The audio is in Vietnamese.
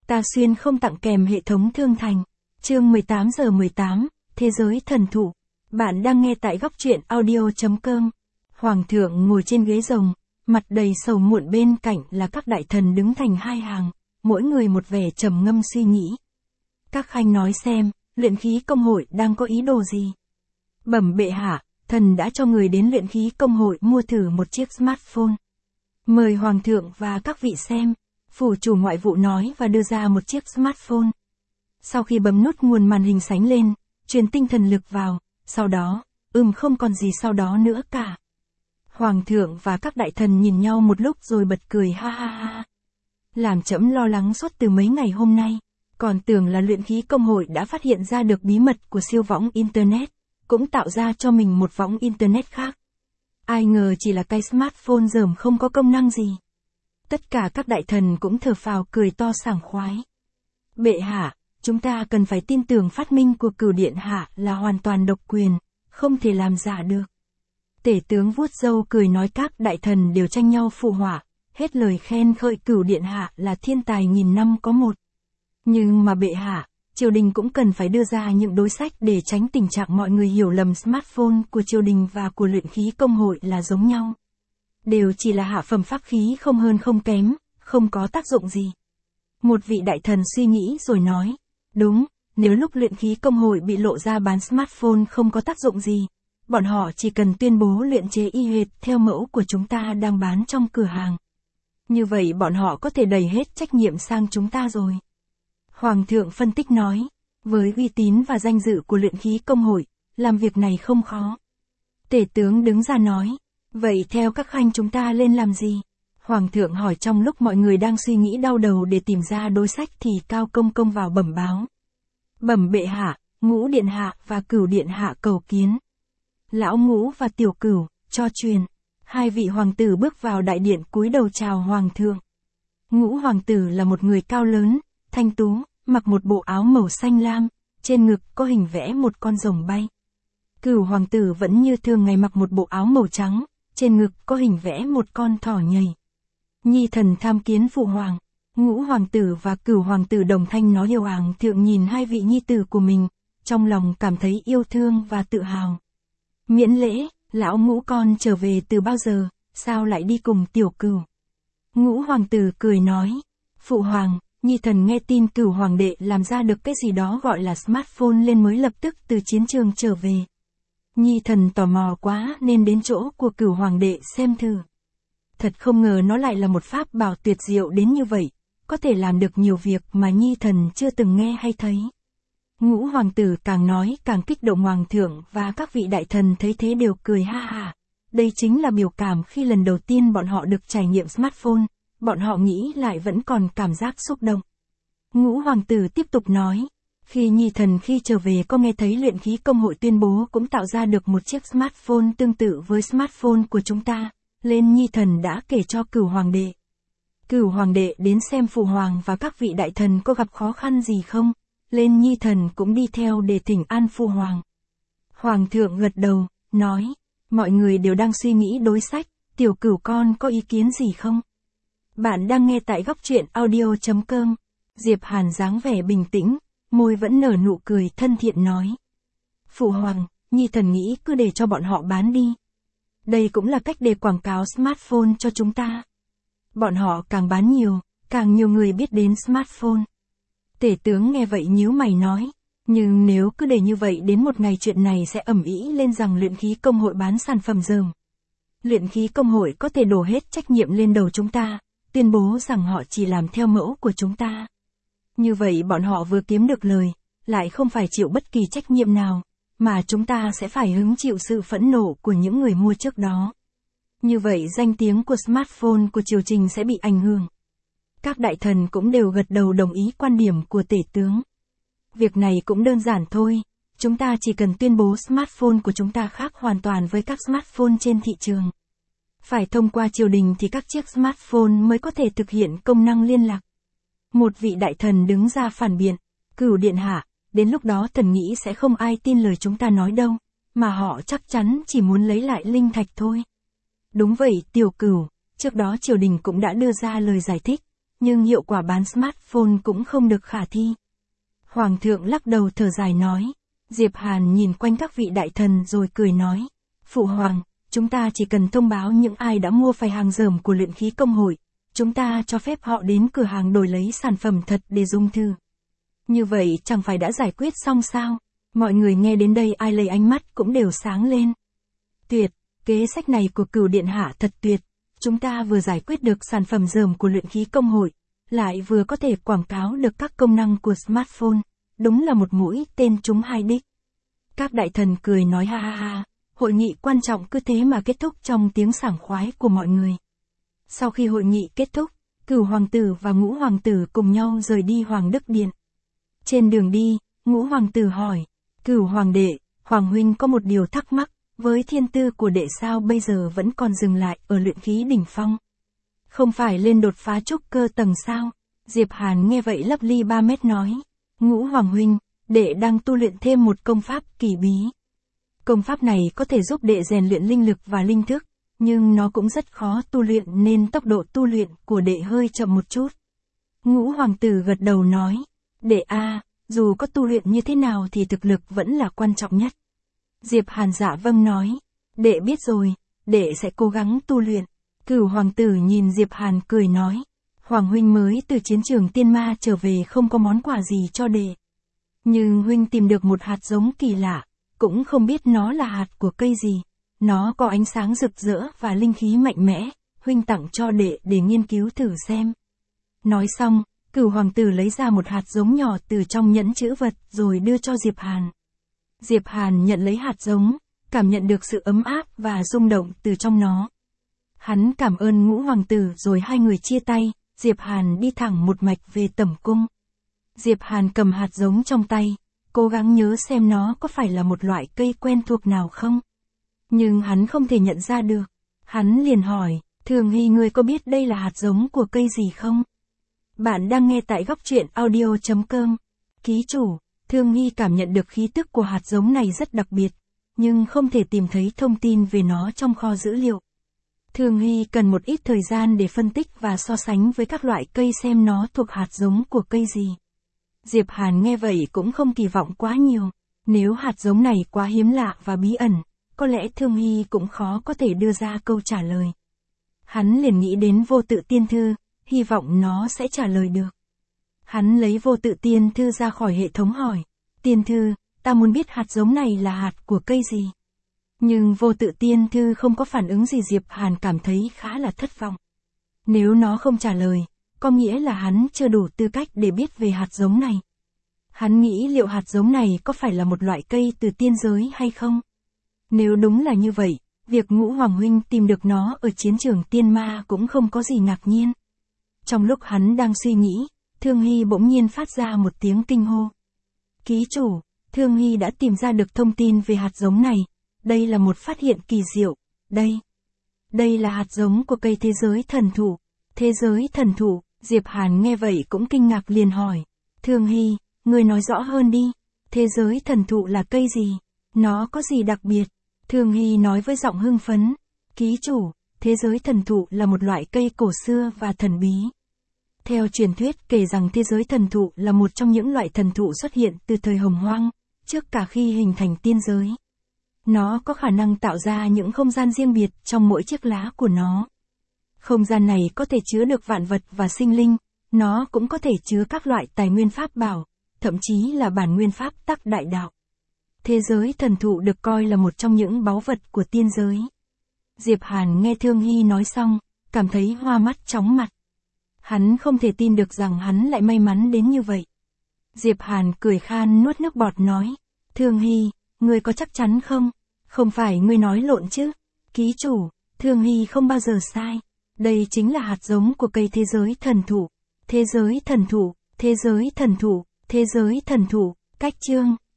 Ta xuyên không tặng kèm hệ thống thương thành. Chương 18 giờ 18, Thế giới thần thụ. Bạn đang nghe tại góc truyện audio.com. Hoàng thượng ngồi trên ghế rồng, mặt đầy sầu muộn, bên cạnh là các đại thần đứng thành hai hàng, mỗi người một vẻ trầm ngâm suy nghĩ. Các khanh nói xem, luyện khí công hội đang có ý đồ gì? Bẩm bệ hạ, thần đã cho người đến luyện khí công hội mua thử một chiếc smartphone. Mời hoàng thượng và các vị xem. Phủ chủ ngoại vụ nói và đưa ra một chiếc smartphone. Sau khi bấm nút, nguồn màn hình sáng lên, truyền tinh thần lực vào, sau đó, không còn gì sau đó nữa cả. Hoàng thượng và các đại thần nhìn nhau một lúc rồi bật cười ha ha ha. Làm trẫm lo lắng suốt từ mấy ngày hôm nay, còn tưởng là luyện khí công hội đã phát hiện ra được bí mật của siêu võng Internet, cũng tạo ra cho mình một võng Internet khác. Ai ngờ chỉ là cái smartphone dởm không có công năng gì. Tất cả các đại thần cũng thở phào cười to sảng khoái. Bệ hạ, chúng ta cần phải tin tưởng phát minh của Cửu điện hạ là hoàn toàn độc quyền, không thể làm giả được. Tể tướng vuốt râu cười nói, các đại thần đều tranh nhau phụ họa, hết lời khen khơi Cửu điện hạ là thiên tài nghìn năm có một. Nhưng mà bệ hạ, triều đình cũng cần phải đưa ra những đối sách để tránh tình trạng mọi người hiểu lầm smartphone của triều đình và của luyện khí công hội là giống nhau. Đều chỉ là hạ phẩm pháp khí, không hơn không kém, không có tác dụng gì. Một vị đại thần suy nghĩ rồi nói, đúng, nếu lúc luyện khí công hội bị lộ ra bán smartphone không có tác dụng gì, bọn họ chỉ cần tuyên bố luyện chế y hệt theo mẫu của chúng ta đang bán trong cửa hàng. Như vậy bọn họ có thể đẩy hết trách nhiệm sang chúng ta rồi. Hoàng thượng phân tích nói, với uy tín và danh dự của luyện khí công hội, làm việc này không khó. Tể tướng đứng ra nói, vậy theo các khanh chúng ta lên làm gì? Hoàng thượng hỏi trong lúc mọi người đang suy nghĩ đau đầu để tìm ra đối sách thì Cao Công Công vào bẩm báo. Bẩm bệ hạ, Ngũ điện hạ và Cửu điện hạ cầu kiến. Lão Ngũ và Tiểu Cửu, cho truyền. Hai vị hoàng tử bước vào đại điện cúi đầu chào hoàng thượng. Ngũ hoàng tử là một người cao lớn, thanh tú, mặc một bộ áo màu xanh lam, trên ngực có hình vẽ một con rồng bay. Cửu hoàng tử vẫn như thường ngày mặc một bộ áo màu trắng, trên ngực có hình vẽ một con thỏ nhảy. Nhi thần tham kiến phụ hoàng. Ngũ hoàng tử và Cửu hoàng tử đồng thanh nói điều. Hoàng thượng nhìn hai vị nhi tử của mình, trong lòng cảm thấy yêu thương và tự hào. Miễn lễ, lão Ngũ con trở về từ bao giờ, sao lại đi cùng Tiểu Cửu? Ngũ hoàng tử cười nói, phụ hoàng, nhi thần nghe tin Cửu hoàng đệ làm ra được cái gì đó gọi là smartphone lên mới lập tức từ chiến trường trở về. Nhi thần tò mò quá nên đến chỗ của Cửu hoàng đệ xem thử. Thật không ngờ nó lại là một pháp bảo tuyệt diệu đến như vậy, có thể làm được nhiều việc mà nhi thần chưa từng nghe hay thấy. Ngũ hoàng tử càng nói càng kích động. Hoàng thượng và các vị đại thần thấy thế đều cười ha ha. Đây chính là biểu cảm khi lần đầu tiên bọn họ được trải nghiệm smartphone, bọn họ nghĩ lại vẫn còn cảm giác xúc động. Ngũ hoàng tử tiếp tục nói, khi nhi thần khi trở về có nghe thấy luyện khí công hội tuyên bố cũng tạo ra được một chiếc smartphone tương tự với smartphone của chúng ta, lên nhi thần đã kể cho Cửu hoàng đệ. Cửu hoàng đệ đến xem phụ hoàng và các vị đại thần có gặp khó khăn gì không, lên nhi thần cũng đi theo để thỉnh an phụ hoàng. Hoàng thượng gật đầu, nói, mọi người đều đang suy nghĩ đối sách, Tiểu Cửu con có ý kiến gì không? Bạn đang nghe tại góc truyện audio.com. Diệp Hàn dáng vẻ bình tĩnh, môi vẫn nở nụ cười thân thiện nói. Phụ hoàng, nhi thần nghĩ cứ để cho bọn họ bán đi. Đây cũng là cách để quảng cáo smartphone cho chúng ta. Bọn họ càng bán nhiều, càng nhiều người biết đến smartphone. Tể tướng nghe vậy nhíu mày nói, nhưng nếu cứ để như vậy đến một ngày chuyện này sẽ ầm ĩ lên rằng luyện khí công hội bán sản phẩm dởm. Luyện khí công hội có thể đổ hết trách nhiệm lên đầu chúng ta, tuyên bố rằng họ chỉ làm theo mẫu của chúng ta. Như vậy bọn họ vừa kiếm được lời, lại không phải chịu bất kỳ trách nhiệm nào, mà chúng ta sẽ phải hứng chịu sự phẫn nộ của những người mua trước đó. Như vậy danh tiếng của smartphone của triều trình sẽ bị ảnh hưởng. Các đại thần cũng đều gật đầu đồng ý quan điểm của tể tướng. Việc này cũng đơn giản thôi, chúng ta chỉ cần tuyên bố smartphone của chúng ta khác hoàn toàn với các smartphone trên thị trường. Phải thông qua triều đình thì các chiếc smartphone mới có thể thực hiện công năng liên lạc. Một vị đại thần đứng ra phản biện, Cửu điện hạ, đến lúc đó thần nghĩ sẽ không ai tin lời chúng ta nói đâu, mà họ chắc chắn chỉ muốn lấy lại linh thạch thôi. Đúng vậy Tiểu Cửu, trước đó triều đình cũng đã đưa ra lời giải thích, nhưng hiệu quả bán smartphone cũng không được khả thi. Hoàng thượng lắc đầu thở dài nói. Diệp Hàn nhìn quanh các vị đại thần rồi cười nói. Phụ hoàng, chúng ta chỉ cần thông báo những ai đã mua phải hàng dởm của luyện khí công hội. Chúng ta cho phép họ đến cửa hàng đổi lấy sản phẩm thật để dùng thử. Như vậy chẳng phải đã giải quyết xong sao? Mọi người nghe đến đây ai lấy ánh mắt cũng đều sáng lên. Tuyệt, kế sách này của Cửu điện hạ thật tuyệt. Chúng ta vừa giải quyết được sản phẩm dởm của luyện khí công hội, lại vừa có thể quảng cáo được các công năng của smartphone. Đúng là một mũi tên trúng hai đích. Các đại thần cười nói ha ha ha. Hội nghị quan trọng cứ thế mà kết thúc trong tiếng sảng khoái của mọi người. Sau khi hội nghị kết thúc, Cửu hoàng tử và Ngũ hoàng tử cùng nhau rời đi Hoàng Đức Điện. Trên đường đi, Ngũ hoàng tử hỏi, Cửu hoàng đệ, Hoàng huynh có một điều thắc mắc, với thiên tư của đệ sao bây giờ vẫn còn dừng lại ở luyện khí đỉnh phong? Không phải lên đột phá trúc cơ tầng sao? Diệp Hàn nghe vậy lấp ly 3 mét nói, Ngũ hoàng huynh, đệ đang tu luyện thêm một công pháp kỳ bí. Công pháp này có thể giúp đệ rèn luyện linh lực và linh thức, nhưng nó cũng rất khó tu luyện nên tốc độ tu luyện của đệ hơi chậm một chút. Ngũ hoàng tử gật đầu nói, đệ a, dù có tu luyện như thế nào thì thực lực vẫn là quan trọng nhất. Diệp Hàn dạ vâng nói, đệ biết rồi, đệ sẽ cố gắng tu luyện. Cửu hoàng tử nhìn Diệp Hàn cười nói, Hoàng huynh mới từ chiến trường tiên ma trở về không có món quà gì cho đệ. Nhưng huynh tìm được một hạt giống kỳ lạ, cũng không biết nó là hạt của cây gì. Nó có ánh sáng rực rỡ và linh khí mạnh mẽ, huynh tặng cho đệ để nghiên cứu thử xem. Nói xong, Cửu hoàng tử lấy ra một hạt giống nhỏ từ trong nhẫn chữ vật rồi đưa cho Diệp Hàn. Diệp Hàn nhận lấy hạt giống, cảm nhận được sự ấm áp và rung động từ trong nó. Hắn cảm ơn Ngũ hoàng tử rồi hai người chia tay, Diệp Hàn đi thẳng một mạch về tẩm cung. Diệp Hàn cầm hạt giống trong tay, cố gắng nhớ xem nó có phải là một loại cây quen thuộc nào không. Nhưng hắn không thể nhận ra được. Hắn liền hỏi, Thường Hy ngươi có biết đây là hạt giống của cây gì không? Bạn đang nghe tại góc truyện audio.com. Ký chủ, Thường Hy cảm nhận được khí tức của hạt giống này rất đặc biệt, nhưng không thể tìm thấy thông tin về nó trong kho dữ liệu. Thường Hy cần một ít thời gian để phân tích và so sánh với các loại cây xem nó thuộc hạt giống của cây gì. Diệp Hàn nghe vậy cũng không kỳ vọng quá nhiều. Nếu hạt giống này quá hiếm lạ và bí ẩn, có lẽ Thường Hy cũng khó có thể đưa ra câu trả lời. Hắn liền nghĩ đến vô tự tiên thư, hy vọng nó sẽ trả lời được. Hắn lấy vô tự tiên thư ra khỏi hệ thống hỏi, tiên thư, ta muốn biết hạt giống này là hạt của cây gì. Nhưng vô tự tiên thư không có phản ứng gì. Diệp Hàn cảm thấy khá là thất vọng. Nếu nó không trả lời, có nghĩa là hắn chưa đủ tư cách để biết về hạt giống này. Hắn nghĩ liệu hạt giống này có phải là một loại cây từ tiên giới hay không? Nếu đúng là như vậy, việc Ngũ hoàng huynh tìm được nó ở chiến trường tiên ma cũng không có gì ngạc nhiên. Trong lúc hắn đang suy nghĩ, Thương Hy bỗng nhiên phát ra một tiếng kinh hô. Ký chủ, Thương Hy đã tìm ra được thông tin về hạt giống này. Đây là một phát hiện kỳ diệu. Đây là hạt giống của cây thế giới thần thụ. Thế giới thần thụ, Diệp Hàn nghe vậy cũng kinh ngạc liền hỏi. Thương Hy, ngươi nói rõ hơn đi. Thế giới thần thụ là cây gì? Nó có gì đặc biệt? Thương Hy nói với giọng hưng phấn. Ký chủ, thế giới thần thụ là một loại cây cổ xưa và thần bí. Theo truyền thuyết kể rằng thế giới thần thụ là một trong những loại thần thụ xuất hiện từ thời Hồng Hoang, trước cả khi hình thành tiên giới. Nó có khả năng tạo ra những không gian riêng biệt trong mỗi chiếc lá của nó. Không gian này có thể chứa được vạn vật và sinh linh, nó cũng có thể chứa các loại tài nguyên pháp bảo, thậm chí là bản nguyên pháp tắc đại đạo. Thế giới thần thụ được coi là một trong những báu vật của tiên giới. Diệp Hàn nghe Thương Hy nói xong, cảm thấy hoa mắt chóng mặt. Hắn không thể tin được rằng hắn lại may mắn đến như vậy. Diệp Hàn cười khan nuốt nước bọt nói, Thương Hy, ngươi có chắc chắn không? Không phải ngươi nói lộn chứ? Ký chủ, Thương Hy không bao giờ sai. Đây chính là hạt giống của cây thế giới thần thụ. Thế giới thần thụ, thế giới thần thụ, thế giới thần thụ, cách chương.